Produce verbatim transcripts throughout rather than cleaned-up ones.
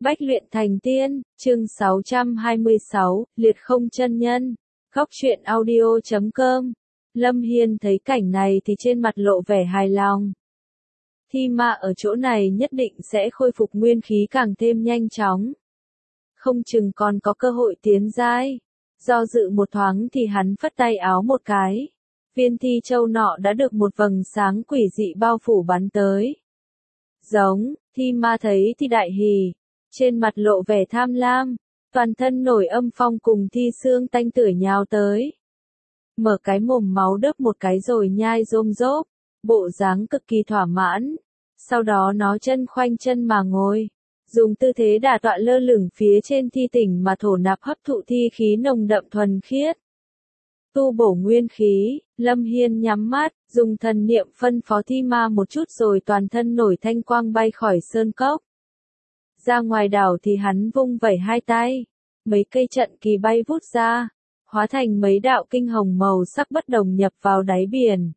Bách luyện thành tiên, chương sáu trăm hai mươi sáu, liệt không chân nhân. Góc truyện audio chấm com. Lâm Hiên thấy cảnh này thì trên mặt lộ vẻ hài lòng. Thi ma ở chỗ này nhất định sẽ khôi phục nguyên khí càng thêm nhanh chóng. Không chừng còn có cơ hội tiến giai. Do dự một thoáng thì hắn phất tay áo một cái. Viên thi châu nọ đã được một vầng sáng quỷ dị bao phủ bắn tới. Giống, thi ma thấy thì đại hỉ. Trên mặt lộ vẻ tham lam, toàn thân nổi âm phong cùng thi xương tanh tưởi nhào tới. Mở cái mồm máu đớp một cái rồi nhai rôm rốp, bộ dáng cực kỳ thỏa mãn. Sau đó nó chân khoanh chân mà ngồi, dùng tư thế đả tọa lơ lửng phía trên thi tỉnh mà thổ nạp hấp thụ thi khí nồng đậm thuần khiết. Tu bổ nguyên khí, Lâm Hiên nhắm mắt, dùng thần niệm phân phó thi ma một chút rồi toàn thân nổi thanh quang bay khỏi sơn cốc. Ra ngoài đảo thì hắn vung vẩy hai tay, mấy cây trận kỳ bay vút ra, hóa thành mấy đạo kinh hồng màu sắc bất đồng nhập vào đáy biển.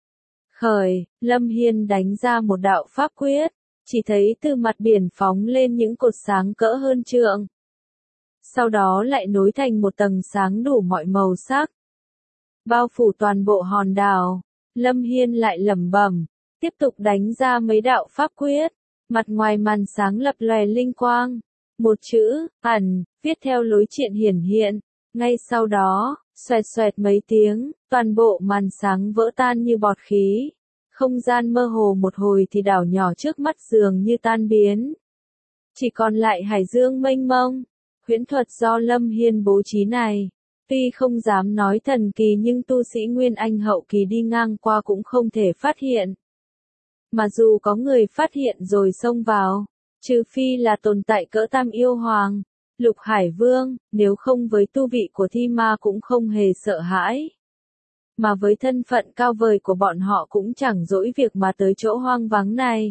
Khởi, Lâm Hiên đánh ra một đạo pháp quyết, chỉ thấy từ mặt biển phóng lên những cột sáng cỡ hơn trượng. Sau đó lại nối thành một tầng sáng đủ mọi màu sắc, bao phủ toàn bộ hòn đảo. Lâm Hiên lại lẩm bẩm, tiếp tục đánh ra mấy đạo pháp quyết. Mặt ngoài màn sáng lập lòe linh quang, một chữ, ẩn, viết theo lối triện hiển hiện. Ngay sau đó, xoẹt xoẹt mấy tiếng, toàn bộ màn sáng vỡ tan như bọt khí. Không gian mơ hồ một hồi thì đảo nhỏ trước mắt dường như tan biến. Chỉ còn lại hải dương mênh mông. Huyễn thuật do Lâm Hiên bố trí này, tuy không dám nói thần kỳ nhưng tu sĩ Nguyên Anh hậu kỳ đi ngang qua cũng không thể phát hiện. Mà dù có người phát hiện rồi xông vào, trừ phi là tồn tại cỡ Tam Yêu Hoàng, Lục Hải Vương, nếu không với tu vị của thi ma cũng không hề sợ hãi. Mà với thân phận cao vời của bọn họ cũng chẳng dỗi việc mà tới chỗ hoang vắng này.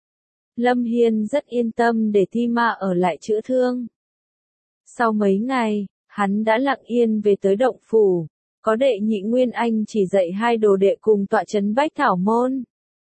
Lâm Hiên rất yên tâm để thi ma ở lại chữa thương. Sau mấy ngày, hắn đã lặng yên về tới động phủ, có đệ nhị Nguyên Anh chỉ dạy hai đồ đệ cùng tọa trấn Bách Thảo Môn.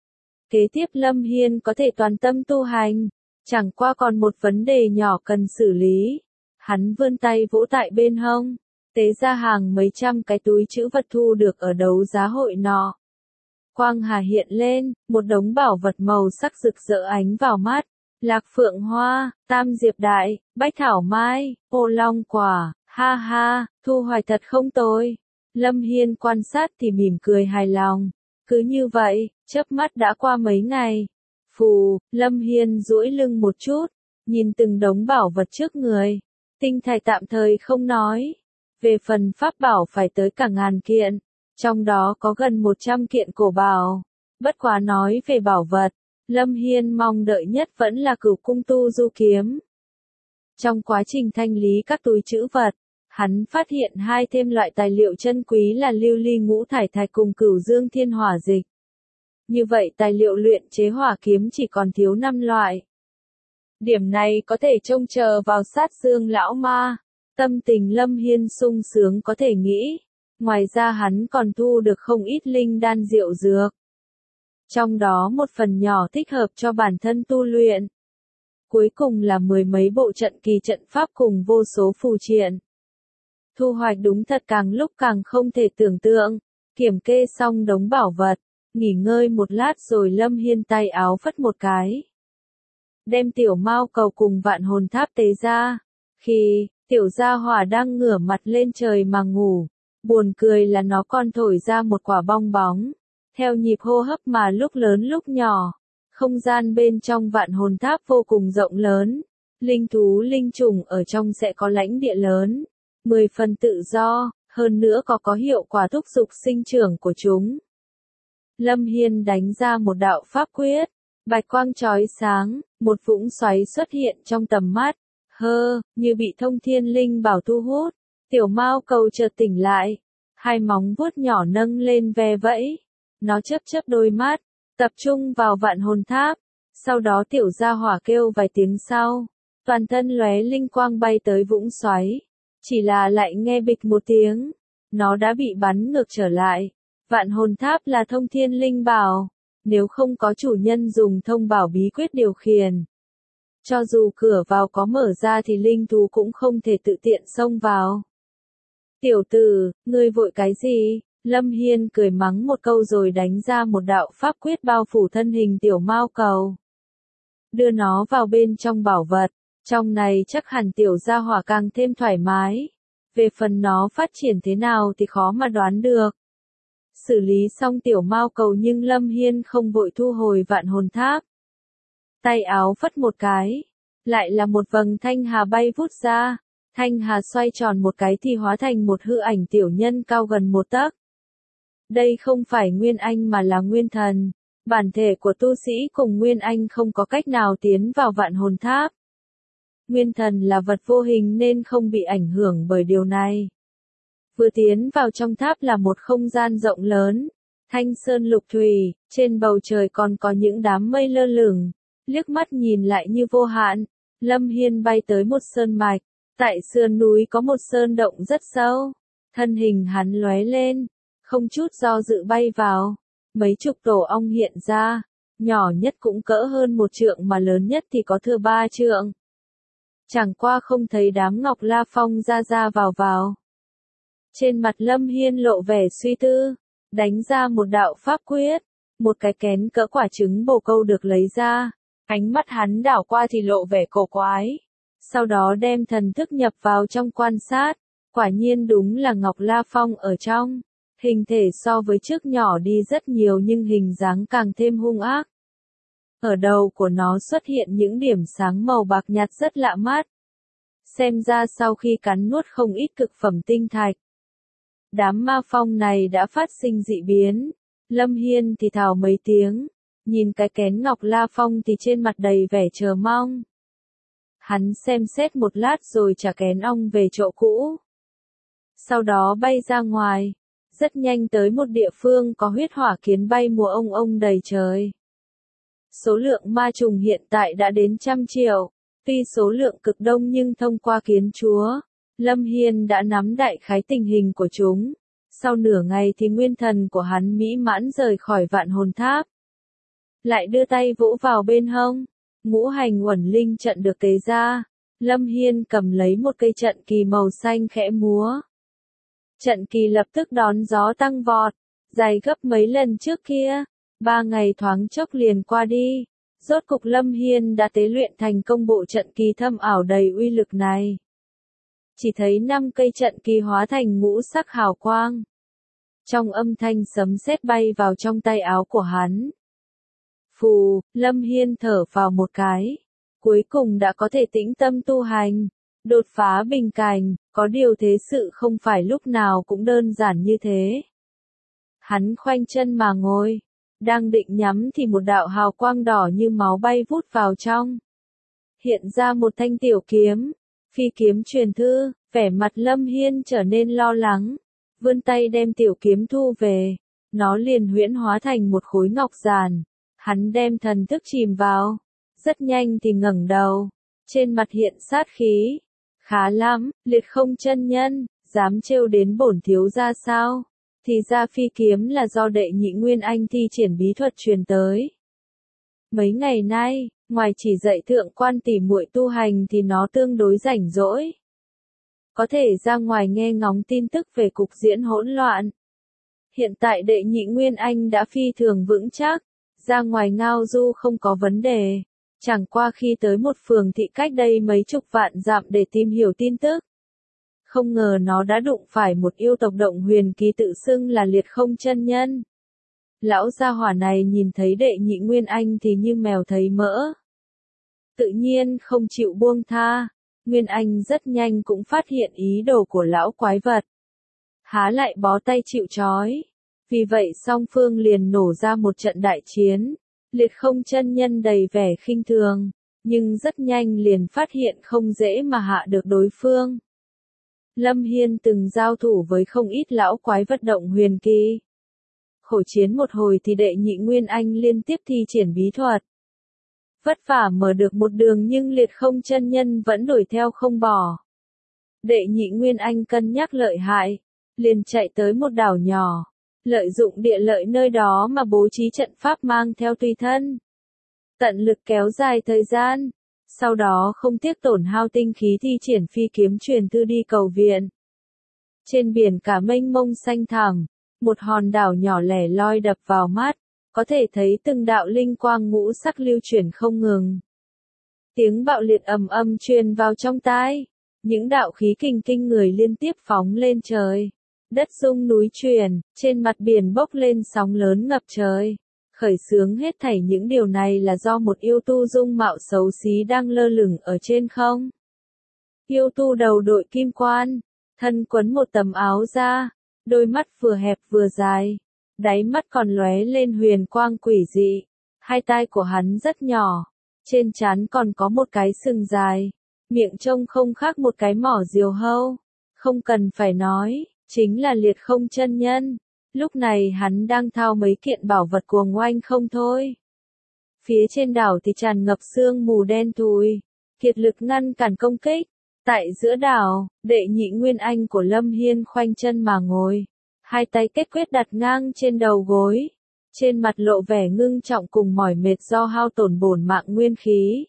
Kế tiếp Lâm Hiên có thể toàn tâm tu hành, chẳng qua còn một vấn đề nhỏ cần xử lý. Hắn vươn tay vỗ tại bên hông, tế ra hàng mấy trăm cái túi trữ vật thu được ở đấu giá hội nọ. Quang hà hiện lên, một đống bảo vật màu sắc rực rỡ ánh vào mắt. Lạc phượng hoa, tam diệp đại, bách thảo mai, ô long quả, ha ha, thu hoạch thật không tồi. Lâm Hiên quan sát thì mỉm cười hài lòng. Cứ như vậy, chớp mắt đã qua mấy ngày. Phù, Lâm Hiên duỗi lưng một chút, nhìn từng đống bảo vật trước người. Tinh thạch tạm thời không nói. Về phần pháp bảo phải tới cả ngàn kiện, trong đó có gần một trăm kiện cổ bảo. Bất quá nói về bảo vật, Lâm Hiên mong đợi nhất vẫn là Cửu Cung Tu Du Kiếm. Trong quá trình thanh lý các túi trữ vật, hắn phát hiện hai thêm loại tài liệu chân quý là lưu ly ngũ thải thạch cùng cửu dương thiên hỏa dịch. Như vậy tài liệu luyện chế hỏa kiếm chỉ còn thiếu năm loại. Điểm này có thể trông chờ vào sát dương lão ma. Tâm tình Lâm Hiên sung sướng có thể nghĩ. Ngoài ra hắn còn thu được không ít linh đan diệu dược. Trong đó một phần nhỏ thích hợp cho bản thân tu luyện. Cuối cùng là mười mấy bộ trận kỳ trận pháp cùng vô số phù triện. Thu hoạch đúng thật càng lúc càng không thể tưởng tượng. Kiểm kê xong đống bảo vật, nghỉ ngơi một lát rồi Lâm Hiên tay áo phất một cái. Đem tiểu mao cầu cùng vạn hồn tháp tế ra. Khi, tiểu gia hỏa đang ngửa mặt lên trời mà ngủ. Buồn cười là nó còn thổi ra một quả bong bóng. Theo nhịp hô hấp mà lúc lớn lúc nhỏ. Không gian bên trong vạn hồn tháp vô cùng rộng lớn. Linh thú linh trùng ở trong sẽ có lãnh địa lớn. Mười phần tự do, hơn nữa có có hiệu quả thúc giục sinh trưởng của chúng. Lâm Hiên đánh ra một đạo pháp quyết, bạch quang chói sáng, một vũng xoáy xuất hiện trong tầm mắt. Hơ, như bị thông thiên linh bảo thu hút, tiểu mao cầu chợt tỉnh lại, hai móng vuốt nhỏ nâng lên ve vẫy, nó chớp chớp đôi mắt, tập trung vào vạn hồn tháp, sau đó tiểu gia hỏa kêu vài tiếng sau, toàn thân lóe linh quang bay tới vũng xoáy. Chỉ là lại nghe bịch một tiếng, nó đã bị bắn ngược trở lại. Vạn hồn tháp là thông thiên linh bảo, nếu không có chủ nhân dùng thông bảo bí quyết điều khiển, Cho dù cửa vào có mở ra thì linh thú cũng không thể tự tiện xông vào. Tiểu tử, ngươi vội cái gì? Lâm Hiên cười mắng một câu rồi đánh ra một đạo pháp quyết bao phủ thân hình tiểu mao cầu. Đưa nó vào bên trong bảo vật, trong này chắc hẳn tiểu gia hỏa càng thêm thoải mái. Về phần nó phát triển thế nào thì khó mà đoán được. Xử lý xong tiểu mao cầu nhưng Lâm Hiên không vội thu hồi vạn hồn tháp. Tay áo phất một cái, lại là một vầng thanh hà bay vút ra. Thanh hà xoay tròn một cái thì hóa thành một hư ảnh tiểu nhân cao gần một tấc. Đây không phải Nguyên Anh mà là Nguyên Thần. Bản thể của tu sĩ cùng Nguyên Anh không có cách nào tiến vào vạn hồn tháp. Nguyên Thần là vật vô hình nên không bị ảnh hưởng bởi điều này. Vừa tiến vào trong tháp là một không gian rộng lớn, thanh sơn lục thủy, trên bầu trời còn có những đám mây lơ lửng, liếc mắt nhìn lại như vô hạn. Lâm Hiên bay tới một sơn mạch, tại sườn núi có một sơn động rất sâu, thân hình hắn lóe lên, không chút do dự bay vào, mấy chục tổ ong hiện ra, nhỏ nhất cũng cỡ hơn một trượng mà lớn nhất thì có thừa ba trượng. Chẳng qua không thấy đám Ngọc La Phong ra ra vào vào. Trên mặt Lâm Hiên lộ vẻ suy tư, đánh ra một đạo pháp quyết, một cái kén cỡ quả trứng bồ câu được lấy ra, ánh mắt hắn đảo qua thì lộ vẻ cổ quái, sau đó đem thần thức nhập vào trong quan sát, quả nhiên đúng là Ngọc La Phong ở trong, hình thể so với trước nhỏ đi rất nhiều nhưng hình dáng càng thêm hung ác. Ở đầu của nó xuất hiện những điểm sáng màu bạc nhạt rất lạ mắt. Xem ra sau khi cắn nuốt không ít cực phẩm tinh thạch. Đám ma phong này đã phát sinh dị biến. Lâm Hiên thì thào mấy tiếng. Nhìn cái kén Ngọc La Phong thì trên mặt đầy vẻ chờ mong. Hắn xem xét một lát rồi trả kén ong về chỗ cũ. Sau đó bay ra ngoài. Rất nhanh tới một địa phương có huyết hỏa kiến bay mùa ông ông đầy trời. Số lượng ma trùng hiện tại đã đến trăm triệu, tuy số lượng cực đông nhưng thông qua kiến chúa, Lâm Hiên đã nắm đại khái tình hình của chúng. Sau nửa ngày thì nguyên thần của hắn mỹ mãn rời khỏi vạn hồn tháp. Lại đưa tay vỗ vào bên hông, ngũ hành uẩn linh trận được tế ra. Lâm Hiên cầm lấy một cây trận kỳ màu xanh khẽ múa. Trận kỳ lập tức đón gió tăng vọt, dài gấp mấy lần trước kia. Ba ngày thoáng chốc liền qua đi, rốt cục Lâm Hiên đã tế luyện thành công bộ trận kỳ thâm ảo đầy uy lực này. Chỉ thấy năm cây trận kỳ hóa thành ngũ sắc hào quang. Trong âm thanh sấm sét bay vào trong tay áo của hắn. Phù, Lâm Hiên thở vào một cái. Cuối cùng đã có thể tĩnh tâm tu hành, đột phá bình cảnh, có điều thế sự không phải lúc nào cũng đơn giản như thế. Hắn khoanh chân mà ngồi. Đang định nhắm thì một đạo hào quang đỏ như máu bay vút vào trong. Hiện ra một thanh tiểu kiếm, phi kiếm truyền thư, vẻ mặt Lâm Hiên trở nên lo lắng. Vươn tay đem tiểu kiếm thu về, nó liền huyễn hóa thành một khối ngọc giản. Hắn đem thần thức chìm vào, rất nhanh thì ngẩng đầu, trên mặt hiện sát khí. Khá lắm, Liệt Không chân nhân, dám trêu đến bổn thiếu gia sao? Thì ra phi kiếm là do đệ nhị Nguyên Anh thi triển bí thuật truyền tới. Mấy ngày nay, ngoài chỉ dạy thượng quan tỷ muội tu hành thì nó tương đối rảnh rỗi. Có thể ra ngoài nghe ngóng tin tức về cục diễn hỗn loạn. Hiện tại đệ nhị Nguyên Anh đã phi thường vững chắc, ra ngoài ngao du không có vấn đề. Chẳng qua khi tới một phường thị cách đây mấy chục vạn dặm để tìm hiểu tin tức. Không ngờ nó đã đụng phải một yêu tộc động huyền kỳ tự xưng là Liệt Không chân nhân. Lão gia hỏa này nhìn thấy đệ nhị Nguyên Anh thì như mèo thấy mỡ. Tự nhiên không chịu buông tha, Nguyên Anh rất nhanh cũng phát hiện ý đồ của lão quái vật. Há lại bó tay chịu trói. Vì vậy song phương liền nổ ra một trận đại chiến. Liệt Không chân nhân đầy vẻ khinh thường, nhưng rất nhanh liền phát hiện không dễ mà hạ được đối phương. Lâm Hiên từng giao thủ với không ít lão quái vật động huyền kỳ. Khổ chiến một hồi thì đệ nhị Nguyên Anh liên tiếp thi triển bí thuật. Vất vả mở được một đường nhưng Liệt Không chân nhân vẫn đuổi theo không bỏ. Đệ nhị Nguyên Anh cân nhắc lợi hại, liền chạy tới một đảo nhỏ, lợi dụng địa lợi nơi đó mà bố trí trận pháp mang theo tùy thân. Tận lực kéo dài thời gian, sau đó không tiếc tổn hao tinh khí thi triển phi kiếm truyền thư đi cầu viện. Trên biển cả mênh mông xanh thẳm, một hòn đảo nhỏ lẻ loi đập vào mắt, có thể thấy từng đạo linh quang ngũ sắc lưu chuyển không ngừng. Tiếng bạo liệt ầm ầm truyền vào trong tai, những đạo khí kình kinh người liên tiếp phóng lên trời. Đất rung núi chuyển, trên mặt biển bốc lên sóng lớn ngập trời. Khởi xướng hết thảy những điều này là do một yêu tu dung mạo xấu xí đang lơ lửng ở trên không. Yêu tu đầu đội kim quan, thân quấn một tấm áo da, đôi mắt vừa hẹp vừa dài, đáy mắt còn lóe lên huyền quang quỷ dị. Hai tai của hắn rất nhỏ, trên trán còn có một cái sừng dài, miệng trông không khác một cái mỏ diều hâu. Không cần phải nói, chính là Liệt Không chân nhân. Lúc này hắn đang thao mấy kiện bảo vật cuồng oanh không thôi. Phía trên đảo thì tràn ngập sương mù đen thui, kiệt lực ngăn cản công kích. Tại giữa đảo, Đệ Nhị Nguyên Anh của Lâm Hiên khoanh chân mà ngồi, hai tay kết quyết đặt ngang trên đầu gối, trên mặt lộ vẻ ngưng trọng cùng mỏi mệt do hao tổn bổn mạng nguyên khí.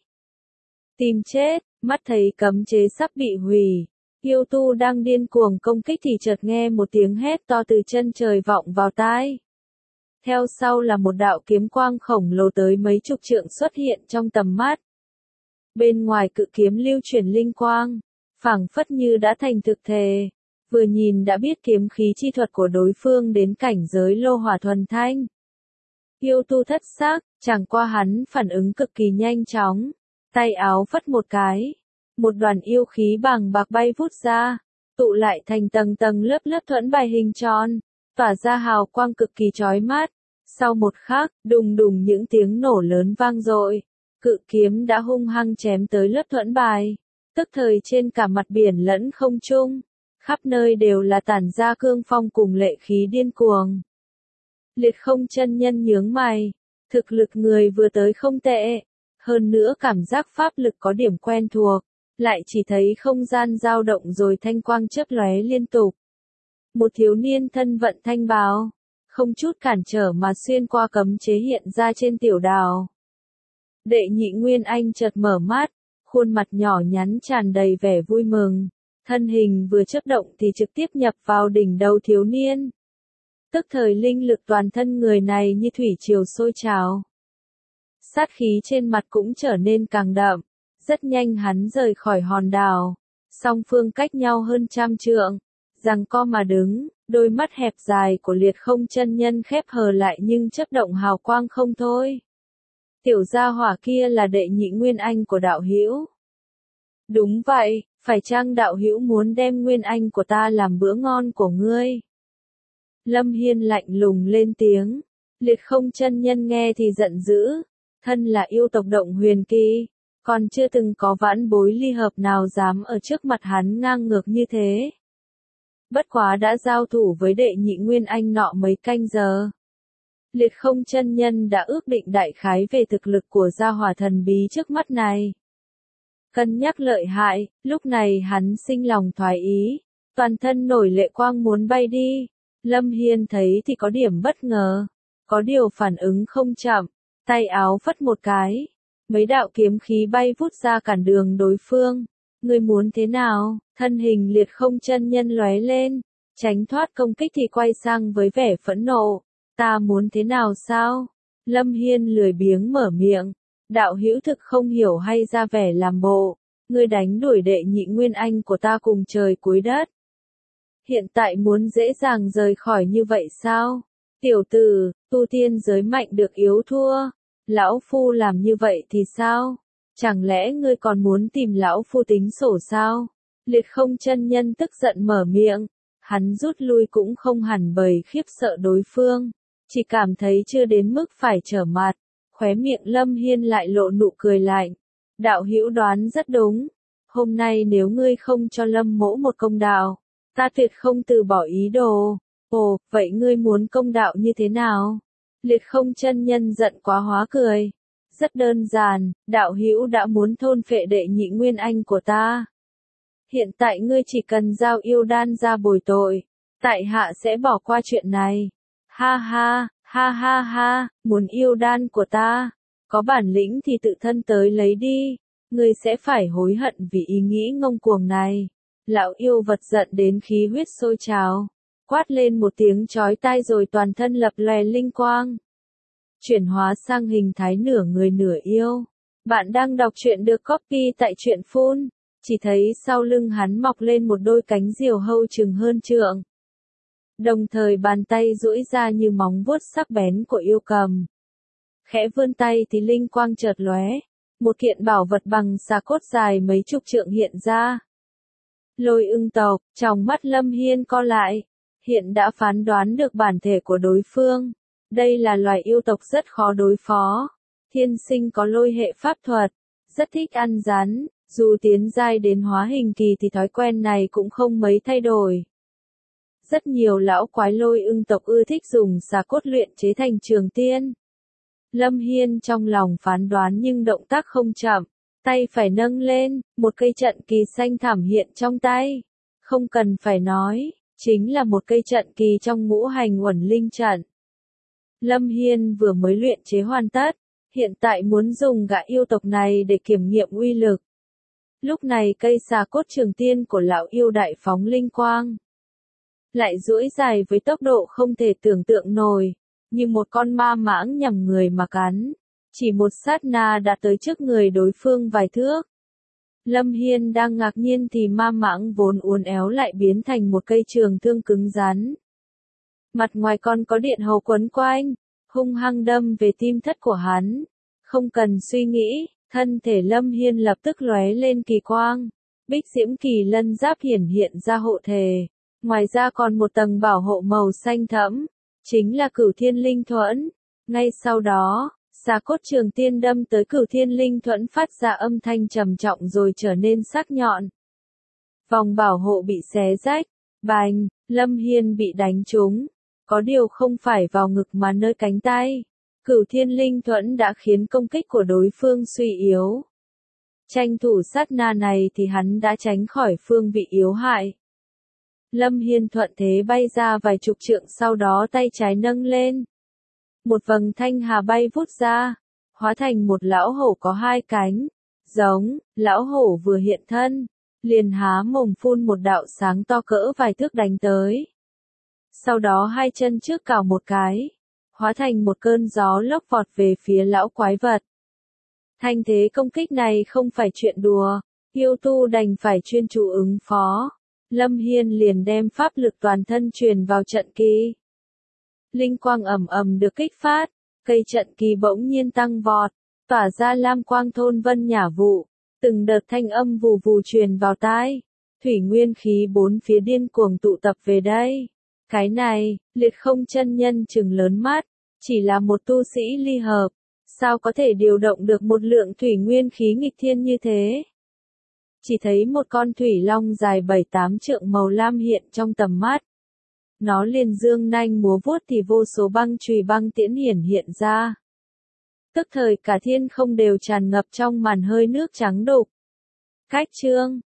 Tìm chết, mắt thấy cấm chế sắp bị hủy, yêu tu đang điên cuồng công kích thì chợt nghe một tiếng hét to từ chân trời vọng vào tai. Theo sau là một đạo kiếm quang khổng lồ tới mấy chục trượng xuất hiện trong tầm mắt. Bên ngoài cự kiếm lưu chuyển linh quang, phảng phất như đã thành thực thể, vừa nhìn đã biết kiếm khí chi thuật của đối phương đến cảnh giới lô hỏa thuần thanh. Yêu tu thất xác, chẳng qua hắn phản ứng cực kỳ nhanh chóng, tay áo phất một cái, một đoàn yêu khí bàng bạc bay vút ra, tụ lại thành tầng tầng lớp lớp thuẫn bài hình tròn, tỏa ra hào quang cực kỳ chói mắt. Sau một khắc, đùng đùng những tiếng nổ lớn vang dội, cự kiếm đã hung hăng chém tới lớp thuẫn bài, tức thời trên cả mặt biển lẫn không trung, khắp nơi đều là tản ra cương phong cùng lệ khí điên cuồng. Liệt Không chân nhân nhướng mày, thực lực người vừa tới không tệ, hơn nữa cảm giác pháp lực có điểm quen thuộc, lại chỉ thấy không gian dao động rồi thanh quang chớp lóe liên tục. Một thiếu niên thân vận thanh bào, không chút cản trở mà xuyên qua cấm chế hiện ra trên tiểu đảo. Đệ Nhị Nguyên Anh chợt mở mắt, khuôn mặt nhỏ nhắn tràn đầy vẻ vui mừng, thân hình vừa chớp động thì trực tiếp nhập vào đỉnh đầu thiếu niên. Tức thời linh lực toàn thân người này như thủy triều sôi trào. Sát khí trên mặt cũng trở nên càng đậm, rất nhanh hắn rời khỏi hòn đảo, song phương cách nhau hơn trăm trượng, giằng co mà đứng, đôi mắt hẹp dài của Liệt Không chân nhân khép hờ lại nhưng chớp động hào quang không thôi. Tiểu gia hỏa kia là Đệ Nhị Nguyên Anh của đạo hữu. Đúng vậy, phải chăng đạo hữu muốn đem Nguyên Anh của ta làm bữa ngon của ngươi? Lâm Hiên lạnh lùng lên tiếng. Liệt Không chân nhân nghe thì giận dữ, thân là yêu tộc Động Huyền Kỳ, còn chưa từng có vãn bối ly hợp nào dám ở trước mặt hắn ngang ngược như thế. Bất quá đã giao thủ với Đệ Nhị Nguyên Anh nọ mấy canh giờ. Liệt Không chân nhân đã ước định đại khái về thực lực của gia hỏa thần bí trước mắt này. Cân nhắc lợi hại, lúc này hắn sinh lòng thoái ý, toàn thân nổi lệ quang muốn bay đi. Lâm Hiên thấy thì có điểm bất ngờ, có điều phản ứng không chậm, tay áo phất một cái, mấy đạo kiếm khí bay vút ra cản đường đối phương. Ngươi muốn thế nào? Thân hình Liệt Không chân nhân lóe lên, tránh thoát công kích thì quay sang với vẻ phẫn nộ. Ta muốn thế nào sao? Lâm Hiên lười biếng mở miệng, đạo hữu thực không hiểu hay ra vẻ làm bộ, ngươi đánh đuổi Đệ Nhị Nguyên Anh của ta cùng trời cuối đất. Hiện tại muốn dễ dàng rời khỏi như vậy sao? Tiểu tử, tu tiên giới mạnh được yếu thua, lão phu làm như vậy thì sao? Chẳng lẽ ngươi còn muốn tìm lão phu tính sổ sao? Liệt Không chân nhân tức giận mở miệng, hắn rút lui cũng không hẳn bởi khiếp sợ đối phương, chỉ cảm thấy chưa đến mức phải trở mặt. Khóe miệng Lâm Hiên lại lộ nụ cười lạnh. Đạo hữu đoán rất đúng, hôm nay nếu ngươi không cho Lâm mỗ một công đạo, ta tuyệt không từ bỏ ý đồ. Ồ, vậy ngươi muốn công đạo như thế nào? Liệt Không chân nhân giận quá hóa cười. Rất đơn giản, đạo hữu đã muốn thôn phệ Đệ Nhị Nguyên Anh của ta. Hiện tại ngươi chỉ cần giao yêu đan ra bồi tội, tại hạ sẽ bỏ qua chuyện này. Ha ha, ha ha ha, muốn yêu đan của ta, có bản lĩnh thì tự thân tới lấy đi. Ngươi sẽ phải hối hận vì ý nghĩ ngông cuồng này. Lão yêu vật giận đến khí huyết sôi trào, quát lên một tiếng chói tai rồi toàn thân lập lòe linh quang, chuyển hóa sang hình thái nửa người nửa yêu. Bạn đang đọc truyện được copy tại truyện phun, chỉ thấy sau lưng hắn mọc lên một đôi cánh diều hâu chừng hơn trượng. Đồng thời bàn tay duỗi ra như móng vuốt sắc bén của yêu cầm. Khẽ vươn tay thì linh quang chợt lóe, một kiện bảo vật bằng xà cốt dài mấy chục trượng hiện ra. Lôi ưng tộc, trong mắt Lâm Hiên co lại, hiện đã phán đoán được bản thể của đối phương. Đây là loài yêu tộc rất khó đối phó, thiên sinh có lôi hệ pháp thuật, rất thích ăn rắn, dù tiến giai đến hóa hình kỳ thì thói quen này cũng không mấy thay đổi. Rất nhiều lão quái lôi ưng tộc ưa thích dùng xà cốt luyện chế thành trường tiên. Lâm Hiên trong lòng phán đoán nhưng động tác không chậm, tay phải nâng lên, một cây trận kỳ xanh thẳm hiện trong tay. Không cần phải nói, chính là một cây trận kỳ trong ngũ hành uẩn linh trận. Lâm Hiên vừa mới luyện chế hoàn tất, hiện tại muốn dùng gã yêu tộc này để kiểm nghiệm uy lực. Lúc này cây xà cốt trường tiên của lão yêu đại phóng linh quang, lại duỗi dài với tốc độ không thể tưởng tượng nổi, như một con ma mãng nhằm người mà cắn. Chỉ một sát na đã tới trước người đối phương vài thước. Lâm Hiên đang ngạc nhiên thì ma mãng vốn uốn éo lại biến thành một cây trường thương cứng rắn. Mặt ngoài còn có điện hầu quấn quanh, hung hăng đâm về tim thất của hắn. Không cần suy nghĩ, thân thể Lâm Hiên lập tức lóe lên kỳ quang. Bích diễm kỳ lân giáp hiển hiện ra hộ thể. Ngoài ra còn một tầng bảo hộ màu xanh thẫm, chính là cửu thiên linh thuẫn. Ngay sau đó, xà cốt trường tiên đâm tới cửu thiên linh thuẫn phát ra âm thanh trầm trọng rồi trở nên sắc nhọn. Vòng bảo hộ bị xé rách, bành, Lâm Hiên bị đánh trúng. Có điều không phải vào ngực mà nơi cánh tay. Cửu thiên linh thuẫn đã khiến công kích của đối phương suy yếu. Tranh thủ sát na này thì hắn đã tránh khỏi phương vị yếu hại. Lâm Hiên thuận thế bay ra vài chục trượng, sau đó tay trái nâng lên. Một vầng thanh hà bay vút ra, hóa thành một lão hổ có hai cánh. Giống, lão hổ vừa hiện thân, liền há mồm phun một đạo sáng to cỡ vài thước đánh tới. Sau đó hai chân trước cào một cái, hóa thành một cơn gió lốc vọt về phía lão quái vật. Thanh thế công kích này không phải chuyện đùa, yêu tu đành phải chuyên chú ứng phó. Lâm Hiên liền đem pháp lực toàn thân truyền vào trận kỳ. Linh quang ầm ầm được kích phát, cây trận kỳ bỗng nhiên tăng vọt, tỏa ra lam quang thôn vân nhả vụ, từng đợt thanh âm vù vù truyền vào tai. Thủy nguyên khí bốn phía điên cuồng tụ tập về đây. Cái này, Liệt Không chân nhân trừng lớn mắt, chỉ là một tu sĩ ly hợp, sao có thể điều động được một lượng thủy nguyên khí nghịch thiên như thế? Chỉ thấy một con thủy long dài bảy tám trượng màu lam hiện trong tầm mắt. Nó liền dương nanh múa vuốt thì vô số băng chùy băng tiễn hiển hiện ra. Tức thời cả thiên không đều tràn ngập trong màn hơi nước trắng đục. Cách chương